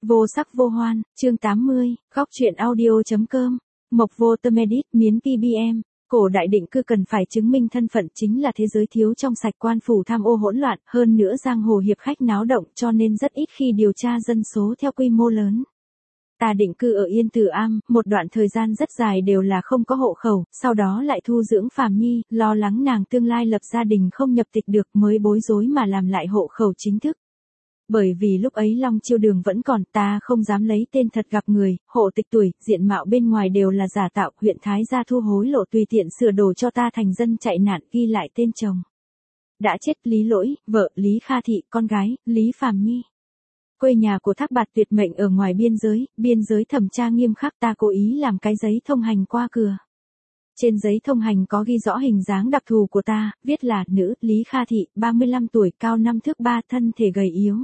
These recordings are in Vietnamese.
Vô sắc vô hoan, chương 80, góc truyện audio.com, Mộc vô tâm edit, miến PBM. Cổ đại định cư cần phải chứng minh thân phận chính là thế giới thiếu trong sạch, quan phủ tham ô hỗn loạn, hơn nữa giang hồ hiệp khách náo động cho nên rất ít khi điều tra dân số theo quy mô lớn. Ta định cư ở Yên Tử Am, một đoạn thời gian rất dài đều là không có hộ khẩu, sau đó lại thu dưỡng Phàm Nhi, lo lắng nàng tương lai lập gia đình không nhập tịch được mới bối rối mà làm lại hộ khẩu chính thức. Bởi vì lúc ấy Long Chiêu Đường vẫn còn, ta không dám lấy tên thật gặp người, hộ tịch tuổi, diện mạo bên ngoài đều là giả tạo, huyện Thái gia thu hối lộ tùy tiện sửa đồ cho ta thành dân chạy nạn, ghi lại tên chồng. Đã chết Lý Lỗi, vợ Lý Kha Thị, con gái Lý Phàm Nhi. Quê nhà của Thác Bạt tuyệt mệnh ở ngoài biên giới thẩm tra nghiêm khắc, ta cố ý làm cái giấy thông hành qua cửa. Trên giấy thông hành có ghi rõ hình dáng đặc thù của ta, viết là nữ Lý Kha Thị, 35 tuổi, cao 5 thước 3, thân thể gầy yếu.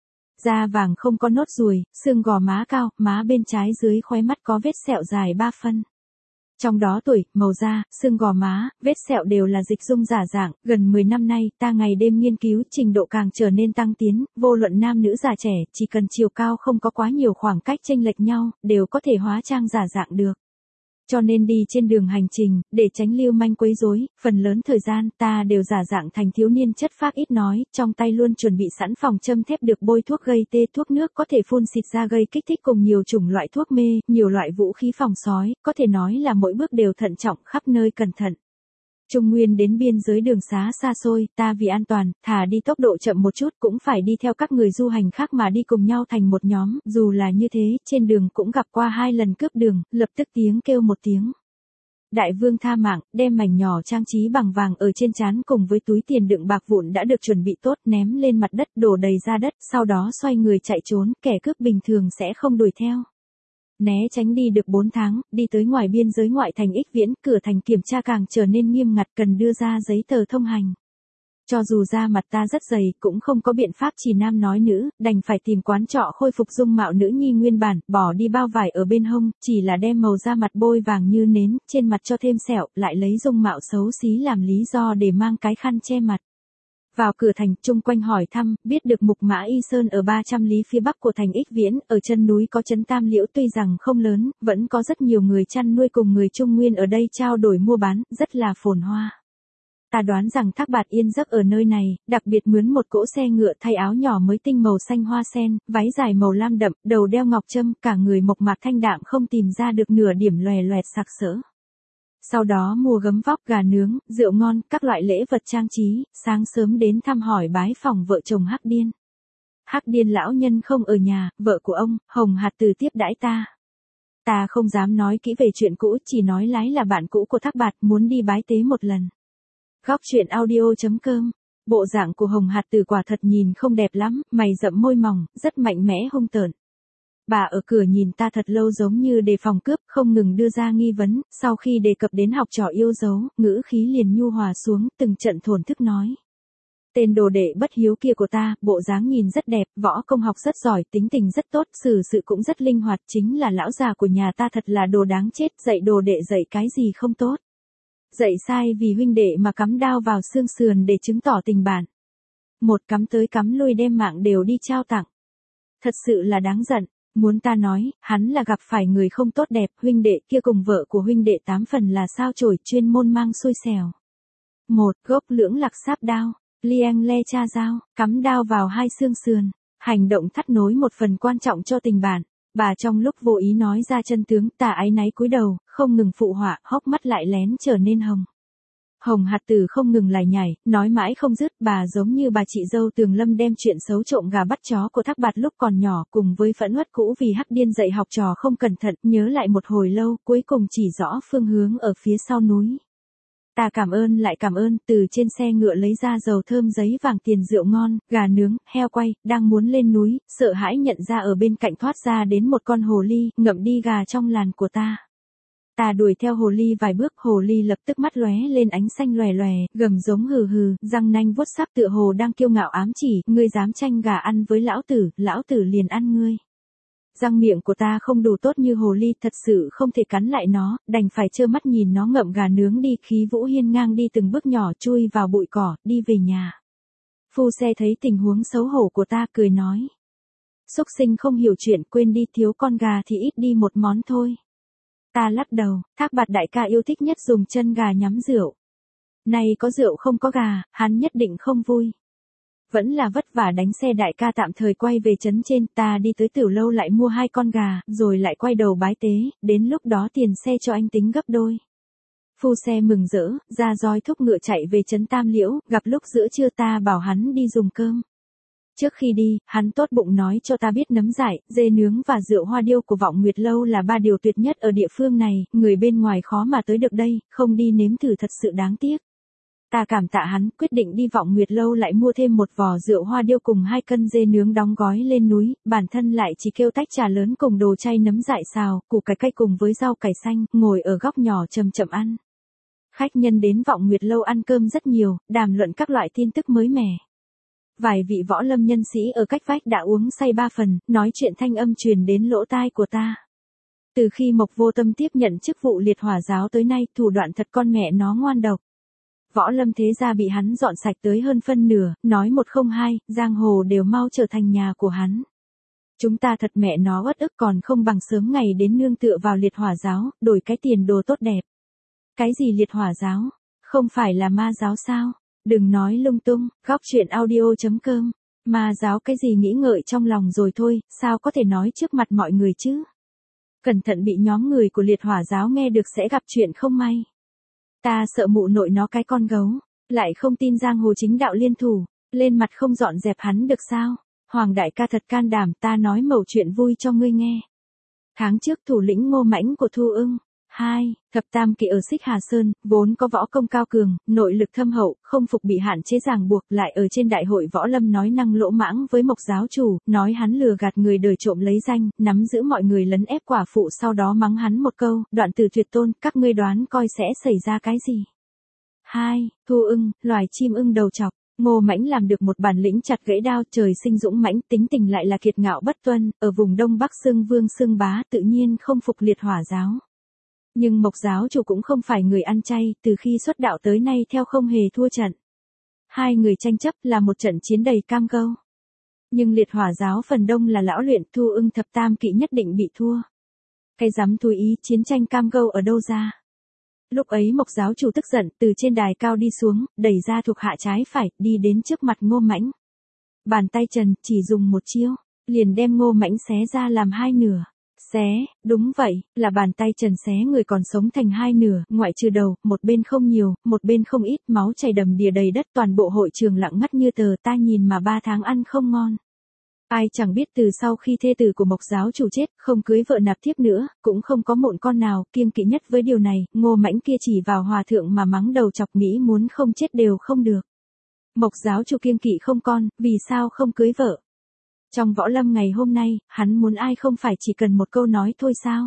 Da vàng không có nốt ruồi, xương gò má cao, má bên trái dưới khóe mắt có vết sẹo dài 3 phân. Trong đó tuổi, màu da, xương gò má, vết sẹo đều là dịch dung giả dạng, gần 10 năm nay ta ngày đêm nghiên cứu, trình độ càng trở nên tăng tiến, vô luận nam nữ già trẻ, chỉ cần chiều cao không có quá nhiều khoảng cách chênh lệch nhau, đều có thể hóa trang giả dạng được. Cho nên đi trên đường hành trình, để tránh lưu manh quấy rối, phần lớn thời gian ta đều giả dạng thành thiếu niên chất phác ít nói, trong tay luôn chuẩn bị sẵn phòng châm thép được bôi thuốc gây tê, thuốc nước có thể phun xịt ra gây kích thích cùng nhiều chủng loại thuốc mê, nhiều loại vũ khí phòng sói, có thể nói là mỗi bước đều thận trọng, khắp nơi cẩn thận. Trung Nguyên đến biên giới đường xá xa xôi, ta vì an toàn, thà đi tốc độ chậm một chút cũng phải đi theo các người du hành khác mà đi cùng nhau thành một nhóm, dù là như thế, trên đường cũng gặp qua 2 lần cướp đường, lập tức tiếng kêu một tiếng. Đại vương tha mạng, đem mảnh nhỏ trang trí bằng vàng ở trên trán cùng với túi tiền đựng bạc vụn đã được chuẩn bị tốt ném lên mặt đất, đổ đầy ra đất, sau đó xoay người chạy trốn, kẻ cướp bình thường sẽ không đuổi theo. Né tránh đi được 4 tháng, đi tới ngoài biên giới ngoại thành Ích Viễn, cửa thành kiểm tra càng trở nên nghiêm ngặt, cần đưa ra giấy tờ thông hành. Cho dù da mặt ta rất dày, cũng không có biện pháp chỉ nam nói nữ, đành phải tìm quán trọ khôi phục dung mạo nữ nhi nguyên bản, bỏ đi bao vải ở bên hông, chỉ là đem màu da mặt bôi vàng như nến, trên mặt cho thêm sẹo, lại lấy dung mạo xấu xí làm lý do để mang cái khăn che mặt. Vào cửa thành, chung quanh hỏi thăm, biết được Mục Mã Y Sơn ở 300 lý phía bắc của thành Ích Viễn, ở chân núi có trấn Tam Liễu, tuy rằng không lớn, vẫn có rất nhiều người chăn nuôi cùng người Trung Nguyên ở đây trao đổi mua bán, rất là phồn hoa. Ta đoán rằng Thác Bạt yên giấc ở nơi này, đặc biệt mướn một cỗ xe ngựa, thay áo nhỏ mới tinh màu xanh hoa sen, váy dài màu lam đậm, đầu đeo ngọc trâm, cả người mộc mạc thanh đạm, không tìm ra được nửa điểm lòe loẹt sặc sỡ. Sau đó mua gấm vóc, gà nướng, rượu ngon, các loại lễ vật trang trí, sáng sớm đến thăm hỏi bái phỏng vợ chồng Hắc Điên. Hắc Điên lão nhân không ở nhà, vợ của ông, Hồng Hạt Từ tiếp đãi ta. Ta không dám nói kỹ về chuyện cũ, chỉ nói lái là bạn cũ của Thác Bạt, muốn đi bái tế một lần. Góc truyện audio.com. Bộ dạng của Hồng Hạt Từ quả thật nhìn không đẹp lắm, mày rậm môi mỏng, rất mạnh mẽ hung tợn. Bà ở cửa nhìn ta thật lâu giống như đề phòng cướp, không ngừng đưa ra nghi vấn, sau khi đề cập đến học trò yêu dấu, ngữ khí liền nhu hòa xuống, từng trận thổn thức nói. Tên đồ đệ bất hiếu kia của ta, bộ dáng nhìn rất đẹp, võ công học rất giỏi, tính tình rất tốt, xử sự cũng rất linh hoạt, chính là lão già của nhà ta thật là đồ đáng chết, dạy đồ đệ dạy cái gì không tốt. Dạy sai vì huynh đệ mà cắm đao vào xương sườn để chứng tỏ tình bạn. Một cắm tới cắm lui đem mạng đều đi trao tặng. Thật sự là đáng giận. Muốn ta nói, hắn là gặp phải người không tốt đẹp, huynh đệ kia cùng vợ của huynh đệ 8 phần là sao chổi, chuyên môn mang xui xẻo. Một, gốc lưỡng lạc sáp đao, lieng le cha dao, cắm đao vào 2 xương sườn, hành động thắt nối một phần quan trọng cho tình bạn. Bà trong lúc vô ý nói ra chân tướng, ta áy náy cúi đầu, không ngừng phụ họa, hốc mắt lại lén trở nên hồng. Hồng Hạt Từ không ngừng lải nhải, nói mãi không dứt, bà giống như bà chị dâu Tường Lâm đem chuyện xấu trộm gà bắt chó của Thác Bạt lúc còn nhỏ cùng với phẫn uất cũ vì Hắc Điên dạy học trò không cẩn thận, nhớ lại một hồi lâu, cuối cùng chỉ rõ phương hướng ở phía sau núi. Ta cảm ơn lại cảm ơn, từ trên xe ngựa lấy ra dầu thơm, giấy vàng, tiền, rượu ngon, gà nướng, heo quay, đang muốn lên núi, sợ hãi nhận ra ở bên cạnh thoát ra đến một con hồ ly, ngậm đi gà trong làn của ta. Ta đuổi theo hồ ly vài bước, hồ ly lập tức mắt lóe lên ánh xanh lòe lòe, gầm giống hừ hừ, răng nanh vuốt sắc tựa hồ đang kiêu ngạo ám chỉ, ngươi dám tranh gà ăn với lão tử liền ăn ngươi. Răng miệng của ta không đủ tốt như hồ ly, thật sự không thể cắn lại nó, đành phải trơ mắt nhìn nó ngậm gà nướng đi, khí vũ hiên ngang đi từng bước nhỏ chui vào bụi cỏ, đi về nhà. Phu xe thấy tình huống xấu hổ của ta, cười nói. Súc sinh không hiểu chuyện, quên đi, thiếu con gà thì ít đi một món thôi. Ta lắc đầu, Thác Bạt đại ca yêu thích nhất dùng chân gà nhắm rượu. Nay có rượu không có gà, hắn nhất định không vui. Vẫn là vất vả đánh xe, đại ca tạm thời quay về trấn trên, ta đi tới tiểu lâu lại mua 2 con gà, rồi lại quay đầu bái tế, đến lúc đó tiền xe cho anh tính gấp đôi. Phu xe mừng rỡ, ra roi thúc ngựa chạy về trấn Tam Liễu, gặp lúc giữa trưa ta bảo hắn đi dùng cơm. Trước khi đi, hắn tốt bụng nói cho ta biết nấm dại, dê nướng và rượu hoa điêu của Vọng Nguyệt Lâu là 3 điều tuyệt nhất ở địa phương này, người bên ngoài khó mà tới được đây, không đi nếm thử thật sự đáng tiếc. Ta cảm tạ hắn, quyết định đi Vọng Nguyệt Lâu lại mua thêm 1 vò rượu hoa điêu cùng 2 cân dê nướng đóng gói lên núi, bản thân lại chỉ kêu tách trà lớn cùng đồ chay nấm dại xào, củ cải cay cùng với rau cải xanh, ngồi ở góc nhỏ chậm chậm ăn. Khách nhân đến Vọng Nguyệt Lâu ăn cơm rất nhiều, đàm luận các loại tin tức mới mẻ. Vài vị võ lâm nhân sĩ ở cách vách đã uống say 3 phần, nói chuyện thanh âm truyền đến lỗ tai của ta. Từ khi Mộc Vô Tâm tiếp nhận chức vụ liệt hỏa giáo tới nay, thủ đoạn thật con mẹ nó ngoan độc. Võ lâm thế gia bị hắn dọn sạch tới hơn phân nửa, nói một không hai, giang hồ đều mau trở thành nhà của hắn. Chúng ta thật mẹ nó uất ức, còn không bằng sớm ngày đến nương tựa vào liệt hỏa giáo, đổi cái tiền đồ tốt đẹp. Cái gì liệt hỏa giáo? Không phải là ma giáo sao? Đừng nói lung tung, góc chuyện audio.com. Ma giáo cái gì, nghĩ ngợi trong lòng rồi thôi, sao có thể nói trước mặt mọi người chứ? Cẩn thận bị nhóm người của liệt hỏa giáo nghe được sẽ gặp chuyện không may. Ta sợ mụ nội nó cái con gấu, lại không tin giang hồ chính đạo liên thủ, lên mặt không dọn dẹp hắn được sao? Hoàng đại ca thật can đảm, ta nói mẩu chuyện vui cho ngươi nghe. Tháng trước thủ lĩnh Ngô Mãnh của Thu Ưng, 2, thập tam kỵ ở Xích Hà Sơn, vốn có võ công cao cường, nội lực thâm hậu, không phục bị hạn chế ràng buộc, lại ở trên đại hội võ lâm nói năng lỗ mãng với Mộc giáo chủ, nói hắn lừa gạt người đời, trộm lấy danh, nắm giữ mọi người, lấn ép quả phụ, sau đó mắng hắn một câu, đoạn từ tuyệt tôn, các ngươi đoán coi sẽ xảy ra cái gì? 2, Thu Ưng, loài chim ưng đầu chọc. Ngô Mãnh làm được một bản lĩnh chặt gãy đao, trời sinh dũng mãnh, tính tình lại là kiệt ngạo bất tuân, ở vùng Đông Bắc xưng vương xưng bá, tự nhiên không phục liệt hỏa giáo. Nhưng Mộc giáo chủ cũng không phải người ăn chay, từ khi xuất đạo tới nay theo không hề thua trận. Hai người tranh chấp là một trận chiến đầy cam go. Nhưng liệt hỏa giáo phần đông là lão luyện, Thu Ưng thập tam kỵ nhất định bị thua. Cái dám thú ý, chiến tranh cam go ở đâu ra? Lúc ấy Mộc giáo chủ tức giận, từ trên đài cao đi xuống, đẩy ra thuộc hạ trái phải, đi đến trước mặt Ngô Mãnh. Bàn tay trần, chỉ dùng một chiêu, liền đem Ngô Mãnh xé ra làm 2 nửa. Xé, đúng vậy, là bàn tay trần xé người còn sống thành 2 nửa, ngoại trừ đầu, một bên không nhiều, một bên không ít, máu chảy đầm đìa đầy đất, toàn bộ hội trường lặng ngắt như tờ, ta nhìn mà 3 tháng ăn không ngon. Ai chẳng biết từ sau khi thê tử của Mộc giáo chủ chết, không cưới vợ nạp thiếp nữa, cũng không có mộn con nào, kiêng kỵ nhất với điều này, Ngô Mãnh kia chỉ vào hòa thượng mà mắng đầu chọc, nghĩ muốn không chết đều không được. Mộc giáo chủ kiêng kỵ không con, vì sao không cưới vợ? Trong võ lâm ngày hôm nay, hắn muốn ai không phải chỉ cần một câu nói thôi sao?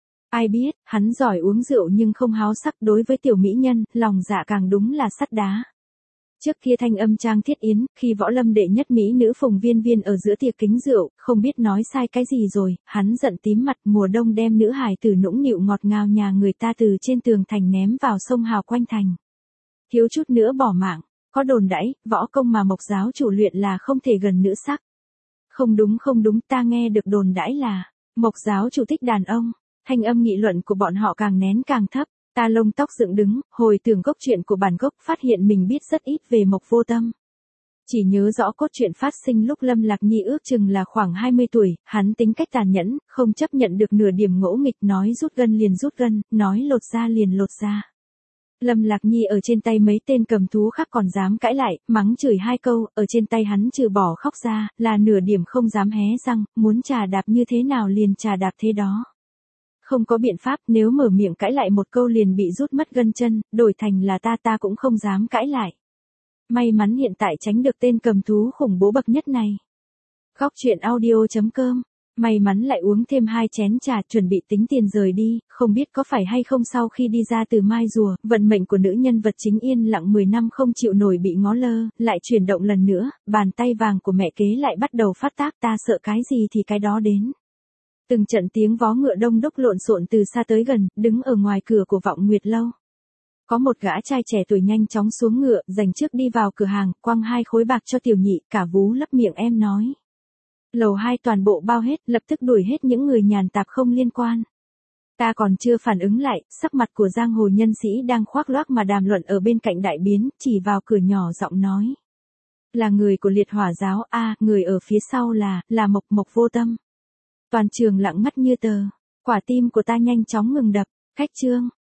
Ai biết, hắn giỏi uống rượu nhưng không háo sắc, đối với tiểu mỹ nhân, lòng dạ càng đúng là sắt đá. Trước kia Thanh Âm Trang Thiết Yến, khi võ lâm đệ nhất mỹ nữ Phùng Viên Viên ở giữa tiệc kính rượu, không biết nói sai cái gì rồi, hắn giận tím mặt, mùa đông đem nữ hài tử nũng nịu ngọt ngào nhà người ta từ trên tường thành ném vào sông Hào quanh thành. Thiếu chút nữa bỏ mạng, có đồn đãi, võ công mà Mộc giáo chủ luyện là không thể gần nữ sắc. Không đúng, ta nghe được đồn đãi là Mộc giáo chủ thích đàn ông. Thanh âm nghị luận của bọn họ càng nén càng thấp, ta lông tóc dựng đứng, hồi tưởng gốc truyện của bản gốc, phát hiện mình biết rất ít về Mộc Vô Tâm. Chỉ nhớ rõ cốt truyện phát sinh lúc Lâm Lạc Nhi ước chừng là khoảng 20 tuổi, hắn tính cách tàn nhẫn, không chấp nhận được nửa điểm ngỗ nghịch, nói rút gân liền rút gân, nói lột da liền lột da. Lâm Lạc Nhi ở trên tay mấy tên cầm thú khác còn dám cãi lại, mắng chửi 2 câu, ở trên tay hắn trừ bỏ khóc ra, là nửa điểm không dám hé răng, muốn trà đạp như thế nào liền trà đạp thế đó. Không có biện pháp, nếu mở miệng cãi lại một câu liền bị rút mất gân chân, đổi thành là ta cũng không dám cãi lại. May mắn hiện tại tránh được tên cầm thú khủng bố bậc nhất này. Góc chuyện audio.com. May mắn lại uống thêm 2 chén trà, chuẩn bị tính tiền rời đi, không biết có phải hay không sau khi đi ra từ mai rùa, vận mệnh của nữ nhân vật chính yên lặng 10 năm không chịu nổi bị ngó lơ, lại chuyển động lần nữa, bàn tay vàng của mẹ kế lại bắt đầu phát tác, ta sợ cái gì thì cái đó đến. Từng trận tiếng vó ngựa đông đúc lộn xộn từ xa tới gần, đứng ở ngoài cửa của Vọng Nguyệt Lâu. Có một gã trai trẻ tuổi nhanh chóng xuống ngựa, dành trước đi vào cửa hàng, quăng 2 khối bạc cho tiểu nhị, cả vú lấp miệng em nói. Lầu 2 toàn bộ bao hết, lập tức đuổi hết những người nhàn tạp không liên quan. Ta còn chưa phản ứng lại, sắc mặt của giang hồ nhân sĩ đang khoác loác mà đàm luận ở bên cạnh đại biến, chỉ vào cửa nhỏ giọng nói. Là người của Liệt Hỏa giáo, người ở phía sau là Mộc Vô Tâm. Toàn trường lặng ngắt như tờ, quả tim của ta nhanh chóng ngừng đập, khách trương,